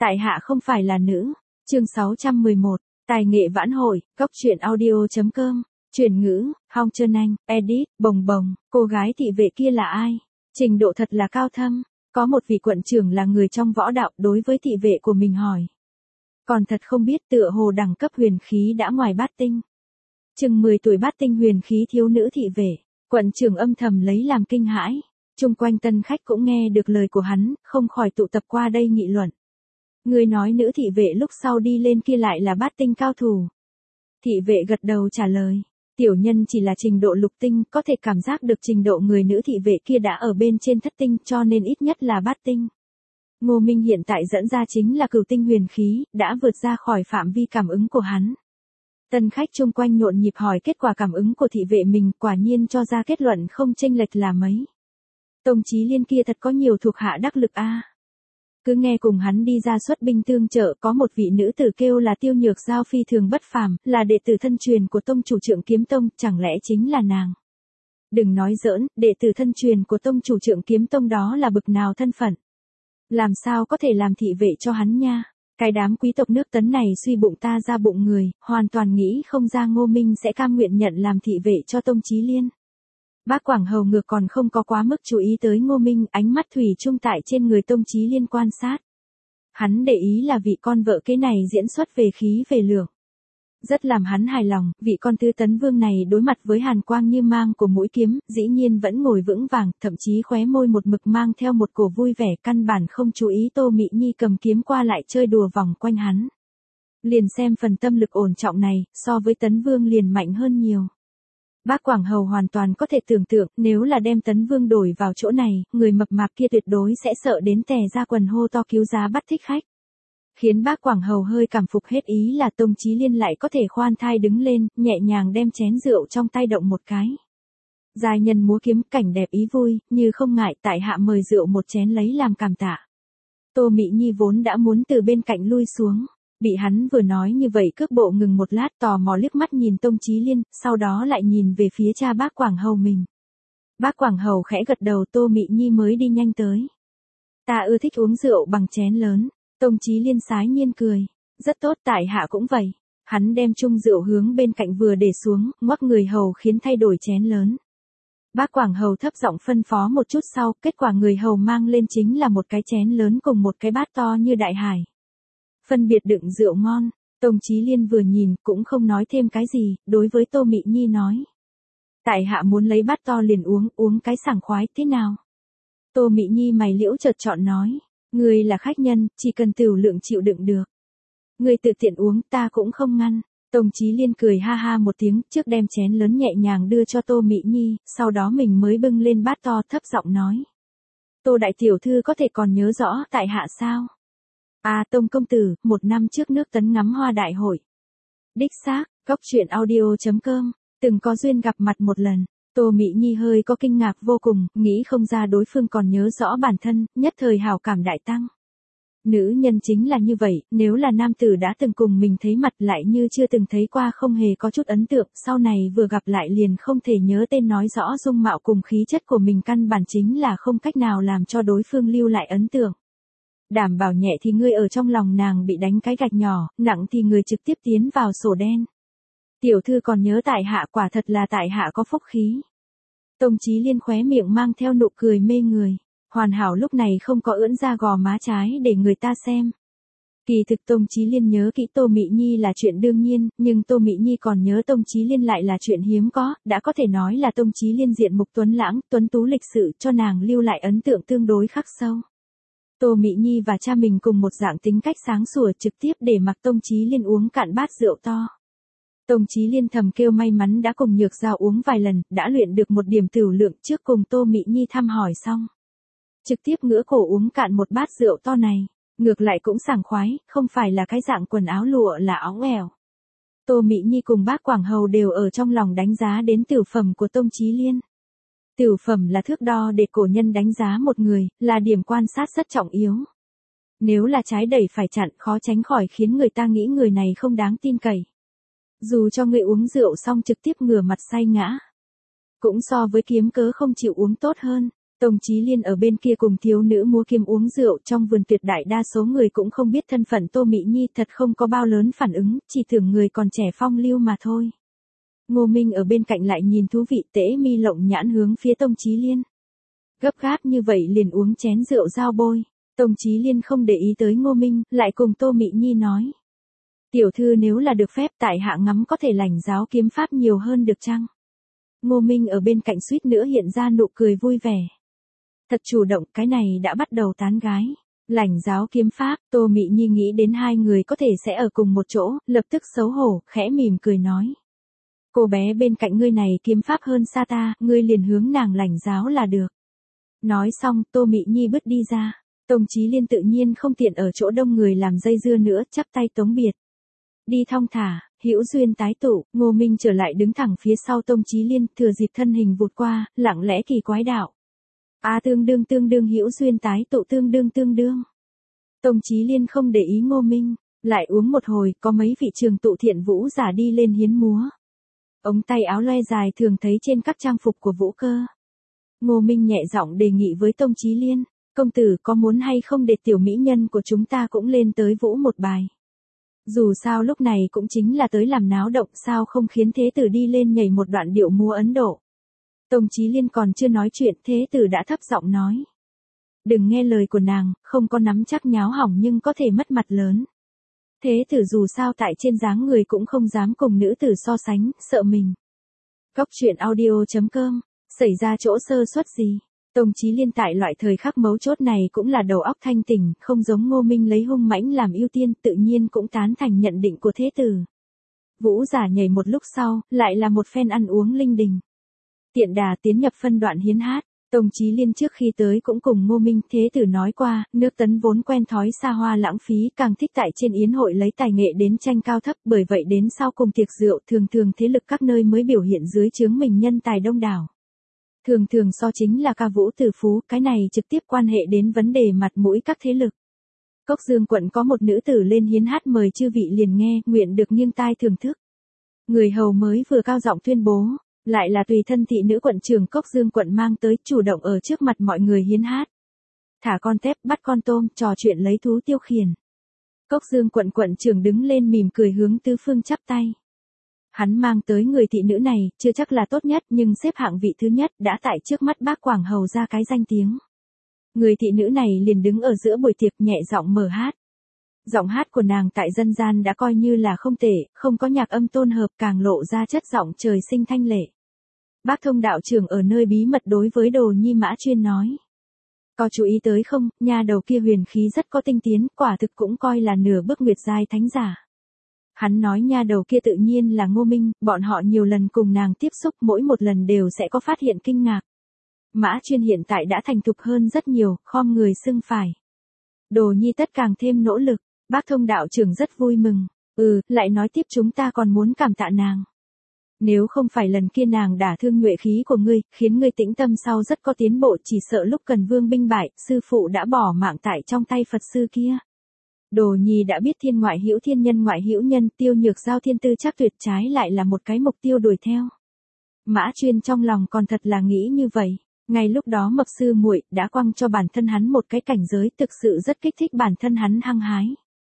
Tại hạ không phải là nữ. Chương 611, tài nghệ vãn hồi, góc truyện audio.com, chuyển ngữ, Hong Trân Anh, edit, bồng bồng, cô gái thị vệ kia là ai? Trình độ thật là cao thâm, có một vị quận trưởng là người trong võ đạo đối với thị vệ của mình hỏi. Còn thật không biết tựa hồ đẳng cấp huyền khí đã ngoài bát tinh. Chừng 10 tuổi bát tinh huyền khí thiếu nữ thị vệ, quận trưởng âm thầm lấy làm kinh hãi. Chung quanh tân khách cũng nghe được lời của hắn, không khỏi tụ tập qua đây nghị luận. Người nói nữ thị vệ lúc sau đi lên kia lại là bát tinh cao thủ. Thị vệ gật đầu trả lời. Tiểu nhân chỉ là trình độ lục tinh, có thể cảm giác được trình độ người nữ thị vệ kia đã ở bên trên thất tinh cho nên ít nhất là bát tinh. Ngô Minh hiện tại dẫn ra chính là cửu tinh huyền khí, đã vượt ra khỏi phạm vi cảm ứng của hắn. Tân khách chung quanh nhộn nhịp hỏi kết quả cảm ứng của thị vệ mình, quả nhiên cho ra kết luận không chênh lệch là mấy. Tông Chí Liên kia thật có nhiều thuộc hạ đắc lực a. Cứ nghe cùng hắn đi ra xuất binh tương trợ, có một vị nữ tử kêu là Tiêu Nhược Giao phi thường bất phàm, là đệ tử thân truyền của tông chủ Trượng Kiếm Tông, chẳng lẽ chính là nàng? Đừng nói giỡn, đệ tử thân truyền của tông chủ Trượng Kiếm Tông đó là bực nào thân phận? Làm sao có thể làm thị vệ cho hắn nha? Cái đám quý tộc nước Tấn này suy bụng ta ra bụng người, hoàn toàn nghĩ không ra Ngô Minh sẽ cam nguyện nhận làm thị vệ cho Tông Chí Liên. Bác Quảng Hầu ngược còn không có quá mức chú ý tới Ngô Minh, ánh mắt thủy chung tại trên người Tông Chí Liên quan sát. Hắn để ý là vị con vợ kế này diễn xuất về khí về lượng. Rất làm hắn hài lòng, vị con tư tấn vương này đối mặt với hàn quang như mang của mũi kiếm, dĩ nhiên vẫn ngồi vững vàng, thậm chí khóe môi một mực mang theo một cổ vui vẻ, căn bản không chú ý Tô Mị Nhi cầm kiếm qua lại chơi đùa vòng quanh hắn. Liền xem phần tâm lực ổn trọng này, so với tấn vương liền mạnh hơn nhiều. Bác Quảng Hầu hoàn toàn có thể tưởng tượng, nếu là đem tấn vương đổi vào chỗ này, người mập mạp kia tuyệt đối sẽ sợ đến tè ra quần hô to cứu giá bắt thích khách. Khiến bác Quảng Hầu hơi cảm phục hết ý là Tông Chí Liên lại có thể khoan thai đứng lên, nhẹ nhàng đem chén rượu trong tay động một cái. Giai nhân múa kiếm, cảnh đẹp ý vui, như không ngại tại hạ mời rượu một chén lấy làm cảm tạ. Tô Mị Nhi vốn đã muốn từ bên cạnh lui xuống. Bị hắn vừa nói như vậy cước bộ ngừng một lát, tò mò liếc mắt nhìn Tông Chí Liên, sau đó lại nhìn về phía cha bác Quảng Hầu mình. Bác Quảng Hầu khẽ gật đầu, Tô Mị Nhi mới đi nhanh tới. Ta ưa thích uống rượu bằng chén lớn. Tông Chí Liên sái nhiên cười. Rất tốt, tại hạ cũng vậy. Hắn đem chung rượu hướng bên cạnh vừa để xuống, ngoắc người hầu khiến thay đổi chén lớn. Bác Quảng Hầu thấp giọng phân phó một chút sau, kết quả người hầu mang lên chính là một cái chén lớn cùng một cái bát to như đại hải. Phân biệt đựng rượu ngon, Tông Chí Liên vừa nhìn cũng không nói thêm cái gì, đối với Tô Mị Nhi nói. Tại hạ muốn lấy bát to liền uống cái sảng khoái thế nào? Tô Mị Nhi mày liễu chợt chọn nói, người là khách nhân, chỉ cần tửu lượng chịu đựng được. Người tự tiện uống ta cũng không ngăn. Tông Chí Liên cười ha ha một tiếng, trước đem chén lớn nhẹ nhàng đưa cho Tô Mị Nhi, sau đó mình mới bưng lên bát to thấp giọng nói. Tô đại tiểu thư có thể còn nhớ rõ tại hạ sao? Tông công tử, 1 năm trước nước Tấn ngắm hoa đại hội. Đích xác, góc truyện audio.com, từng có duyên gặp mặt một lần. Tô Mị Nhi hơi có kinh ngạc vô cùng, nghĩ không ra đối phương còn nhớ rõ bản thân, nhất thời hảo cảm đại tăng. Nữ nhân chính là như vậy, nếu là nam tử đã từng cùng mình thấy mặt lại như chưa từng thấy qua không hề có chút ấn tượng, sau này vừa gặp lại liền không thể nhớ tên, nói rõ dung mạo cùng khí chất của mình căn bản chính là không cách nào làm cho đối phương lưu lại ấn tượng. Đảm bảo nhẹ thì ngươi ở trong lòng nàng bị đánh cái gạch nhỏ, nặng thì người trực tiếp tiến vào sổ đen. Tiểu thư còn nhớ tại hạ, quả thật là tại hạ có phúc khí. Tông Chí Liên khóe miệng mang theo nụ cười mê người, hoàn hảo lúc này không có ưỡn ra gò má trái để người ta xem. Kỳ thực Tông Chí Liên nhớ kỹ Tô Mị Nhi là chuyện đương nhiên, nhưng Tô Mị Nhi còn nhớ Tông Chí Liên lại là chuyện hiếm có, đã có thể nói là Tông Chí Liên diện mục tuấn lãng, tuấn tú lịch sự cho nàng lưu lại ấn tượng tương đối khắc sâu. Tô Mị Nhi và cha mình cùng một dạng tính cách sáng sủa, trực tiếp để mặc Tông Chí Liên uống cạn bát rượu to. Tông Chí Liên thầm kêu may mắn đã cùng Nhược Giao uống vài lần, đã luyện được một điểm tửu lượng trước cùng Tô Mị Nhi thăm hỏi xong. Trực tiếp ngửa cổ uống cạn một bát rượu to này, ngược lại cũng sảng khoái, không phải là cái dạng quần áo lụa là óng ẻo. Tô Mị Nhi cùng bác Quảng Hầu đều ở trong lòng đánh giá đến tửu phẩm của Tông Chí Liên. Tửu phẩm là thước đo để cổ nhân đánh giá một người, là điểm quan sát rất trọng yếu. Nếu là trái đẩy phải chặn, khó tránh khỏi khiến người ta nghĩ người này không đáng tin cậy. Dù cho người uống rượu xong trực tiếp ngửa mặt say ngã, cũng so với kiếm cớ không chịu uống tốt hơn. Tông Chí Liên ở bên kia cùng thiếu nữ múa kiếm uống rượu, trong vườn tuyệt đại đa số người cũng không biết thân phận Tô Mị Nhi, thật không có bao lớn phản ứng, chỉ tưởng người còn trẻ phong lưu mà thôi. Ngô Minh ở bên cạnh lại nhìn thú vị, tễ mi lộng nhãn hướng phía Tông Chí Liên. Gấp gáp như vậy liền uống chén rượu giao bôi. Tông Chí Liên không để ý tới Ngô Minh, lại cùng Tô Mị Nhi nói. Tiểu thư nếu là được phép tại hạ ngắm có thể lãnh giáo kiếm pháp nhiều hơn được chăng? Ngô Minh ở bên cạnh suýt nữa hiện ra nụ cười vui vẻ. Thật chủ động, cái này đã bắt đầu tán gái. Lãnh giáo kiếm pháp, Tô Mị Nhi nghĩ đến hai người có thể sẽ ở cùng một chỗ, lập tức xấu hổ, khẽ mỉm cười nói. Cô bé bên cạnh ngươi này kiếm pháp hơn xa ta, ngươi liền hướng nàng lãnh giáo là được. Nói xong, Tô Mị Nhi bước đi ra. Tông Chí Liên tự nhiên không tiện ở chỗ đông người làm dây dưa nữa, chắp tay tống biệt. Đi thong thả, hữu duyên tái tụ, Ngô Minh trở lại đứng thẳng phía sau Tông Chí Liên, thừa dịp thân hình vụt qua, lặng lẽ kỳ quái đạo. Tương đương hữu duyên tái tụ tương đương. Tông Chí Liên không để ý Ngô Minh, lại uống một hồi, có mấy vị trường tụ thiện vũ giả đi lên hiến múa. Ống tay áo loe dài thường thấy trên các trang phục của vũ cơ. Ngô Minh nhẹ giọng đề nghị với Tông Chí Liên, công tử có muốn hay không để tiểu mỹ nhân của chúng ta cũng lên tới vũ một bài. Dù sao lúc này cũng chính là tới làm náo động, sao không khiến thế tử đi lên nhảy một đoạn điệu múa Ấn Độ. Tông Chí Liên còn chưa nói chuyện, thế tử đã thấp giọng nói. Đừng nghe lời của nàng, không có nắm chắc nháo hỏng nhưng có thể mất mặt lớn. Thế tử dù sao tại trên dáng người cũng không dám cùng nữ tử so sánh, sợ mình. Góc truyện audio.com, xảy ra chỗ sơ suất gì? Tông Chí Liên tại loại thời khắc mấu chốt này cũng là đầu óc thanh tỉnh, không giống Ngô Minh lấy hung mãnh làm ưu tiên, tự nhiên cũng tán thành nhận định của thế tử. Vũ giả nhảy một lúc sau, lại là một phen ăn uống linh đình. Tiện đà tiến nhập phân đoạn hiến hát. Tông Chí Liên trước khi tới cũng cùng Ngô Minh thế tử nói qua, nước Tấn vốn quen thói xa hoa lãng phí, càng thích tại trên yến hội lấy tài nghệ đến tranh cao thấp, bởi vậy đến sau cùng tiệc rượu thường thế lực các nơi mới biểu hiện dưới trướng mình nhân tài đông đảo. Thường so chính là ca vũ từ phú, cái này trực tiếp quan hệ đến vấn đề mặt mũi các thế lực. Cốc Dương quận có một nữ tử lên hiến hát mời chư vị liền nghe, nguyện được nghiêng tai thưởng thức. Người hầu mới vừa cao giọng tuyên bố, lại là tùy thân thị nữ quận trưởng Cốc Dương quận mang tới, chủ động ở trước mặt mọi người hiến hát. Thả con tép, bắt con tôm, trò chuyện lấy thú tiêu khiển. Cốc Dương quận trưởng đứng lên mỉm cười hướng tứ phương chắp tay. Hắn mang tới người thị nữ này, chưa chắc là tốt nhất nhưng xếp hạng vị thứ nhất, đã tại trước mắt bác Quảng Hầu ra cái danh tiếng. Người thị nữ này liền đứng ở giữa buổi tiệc nhẹ giọng mở hát. Giọng hát của nàng tại dân gian đã coi như là không tệ, không có nhạc âm tôn hợp, càng lộ ra chất giọng trời sinh thanh lệ. Bác Thông đạo trưởng ở nơi bí mật đối với Đồ Nhi Mã Chuyên nói. Có chú ý tới không, nha đầu kia huyền khí rất có tinh tiến, quả thực cũng coi là nửa bước nguyệt giai thánh giả. Hắn nói nha đầu kia tự nhiên là Ngô Minh, bọn họ nhiều lần cùng nàng tiếp xúc, mỗi một lần đều sẽ có phát hiện kinh ngạc. Mã Chuyên hiện tại đã thành thục hơn rất nhiều, khom người xưng phải. Đồ Nhi tất càng thêm nỗ lực, bác Thông đạo trưởng rất vui mừng. Lại nói tiếp chúng ta còn muốn cảm tạ nàng. Nếu không phải lần kia nàng đả thương nhuệ khí của ngươi, khiến ngươi tĩnh tâm sau rất có tiến bộ, chỉ sợ lúc cần vương binh bại, sư phụ đã bỏ mạng tại trong tay Phật sư kia. Đồ Nhi đã biết thiên ngoại hữu thiên nhân ngoại hữu nhân, tiêu nhược giao thiên tư chắc tuyệt, trái lại là một cái mục tiêu đuổi theo. Mã Chuyên trong lòng còn thật là nghĩ như vậy. Ngay lúc đó mập sư muội đã quăng cho bản thân hắn một cái cảnh giới, thực sự rất kích thích bản thân hắn hăng hái.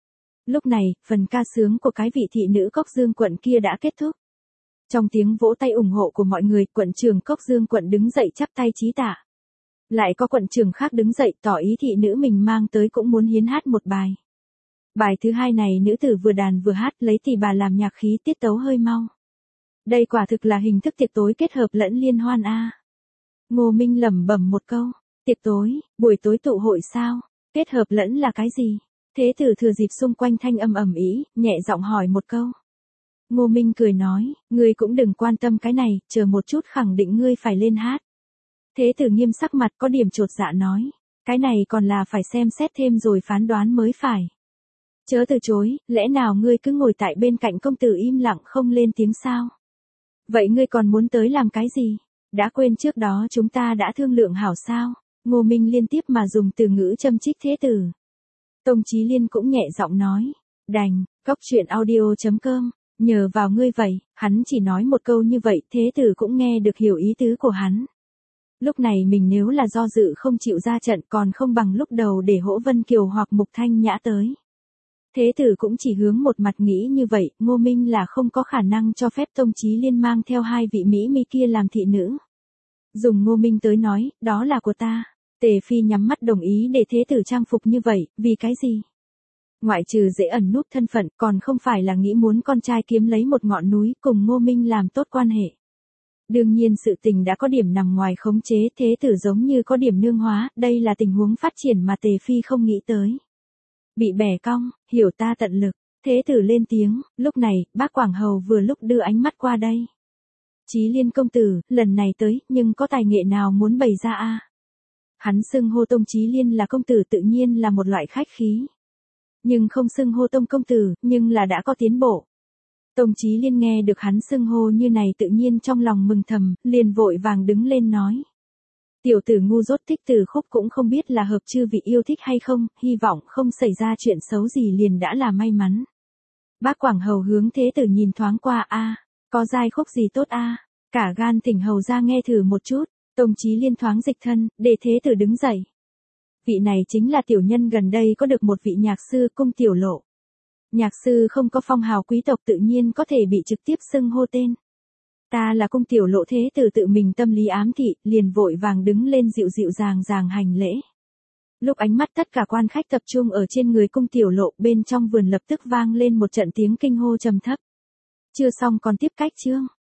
Lúc này, phần ca sướng của cái vị thị nữ Cốc Dương quận kia đã kết thúc. Trong tiếng vỗ tay ủng hộ của mọi người, quận trưởng Cốc Dương quận đứng dậy chắp tay chí tạ. Lại có quận trưởng khác đứng dậy tỏ ý thị nữ mình mang tới cũng muốn hiến hát một bài. Bài thứ hai này nữ tử vừa đàn vừa hát, lấy tỳ bà làm nhạc khí, tiết tấu hơi mau. Đây quả thực là hình thức tiệc tối kết hợp lẫn liên hoan a. Ngô Minh lẩm bẩm một câu, tiệc tối, buổi tối tụ hội sao, kết hợp lẫn là cái gì? Thế tử thừa dịp xung quanh thanh âm ầm ĩ, nhẹ giọng hỏi một câu. Ngô Minh cười nói, ngươi cũng đừng quan tâm cái này, chờ một chút khẳng định ngươi phải lên hát. Thế tử nghiêm sắc mặt có điểm chột dạ nói, cái này còn là phải xem xét thêm rồi phán đoán mới phải. Chớ từ chối, lẽ nào ngươi cứ ngồi tại bên cạnh công tử im lặng không lên tiếng sao? Vậy ngươi còn muốn tới làm cái gì? Đã quên trước đó chúng ta đã thương lượng hảo sao? Ngô Minh liên tiếp mà dùng từ ngữ châm chích thế tử. Tông Chí Liên cũng nhẹ giọng nói, đành, góc truyện audio.com, nhờ vào ngươi vậy, hắn chỉ nói một câu như vậy, thế tử cũng nghe được hiểu ý tứ của hắn. Lúc này mình nếu là do dự không chịu ra trận còn không bằng lúc đầu để Hỗ Vân Kiều hoặc Mục Thanh Nhã tới. Thế tử cũng chỉ hướng một mặt nghĩ như vậy, Ngô Minh là không có khả năng cho phép Tông Chí Liên mang theo hai vị Mỹ mi kia làm thị nữ. Dùng Ngô Minh tới nói, đó là của ta. Tề Phi nhắm mắt đồng ý để thế tử trang phục như vậy, vì cái gì? Ngoại trừ dễ ẩn núp thân phận, còn không phải là nghĩ muốn con trai kiếm lấy một ngọn núi cùng Ngô Minh làm tốt quan hệ. Đương nhiên sự tình đã có điểm nằm ngoài khống chế, thế tử giống như có điểm nương hóa, đây là tình huống phát triển mà Tề Phi không nghĩ tới. Bị bẻ cong, hiểu ta tận lực, thế tử lên tiếng, lúc này, bác Quảng Hầu vừa lúc đưa ánh mắt qua đây. Chí Liên công tử, lần này tới, nhưng có tài nghệ nào muốn bày ra a? Hắn xưng hô Tông Chí Liên là công tử tự nhiên là một loại khách khí. Nhưng không xưng hô Tông công tử, nhưng là đã có tiến bộ. Tông Chí Liên nghe được hắn xưng hô như này tự nhiên trong lòng mừng thầm, liền vội vàng đứng lên nói. Tiểu tử ngu dốt thích từ khúc cũng không biết là hợp chư vị yêu thích hay không, hy vọng không xảy ra chuyện xấu gì liền đã là may mắn. Bác Quảng Hầu hướng thế tử nhìn thoáng qua có giai khúc gì tốt cả gan thỉnh hầu ra nghe thử một chút. Tông Chí Liên thoáng dịch thân, để thế tử đứng dậy. Vị này chính là tiểu nhân gần đây có được một vị nhạc sư Cung Tiểu Lộ. Nhạc sư không có phong hào quý tộc tự nhiên có thể bị trực tiếp xưng hô tên. Ta là Cung Tiểu Lộ, thế tử tự mình tâm lý ám thị, liền vội vàng đứng lên dịu dịu dàng hành lễ. Lúc ánh mắt tất cả quan khách tập trung ở trên người Cung Tiểu Lộ, bên trong vườn lập tức vang lên một trận tiếng kinh hô trầm thấp. Chưa xong còn tiếp cách chương.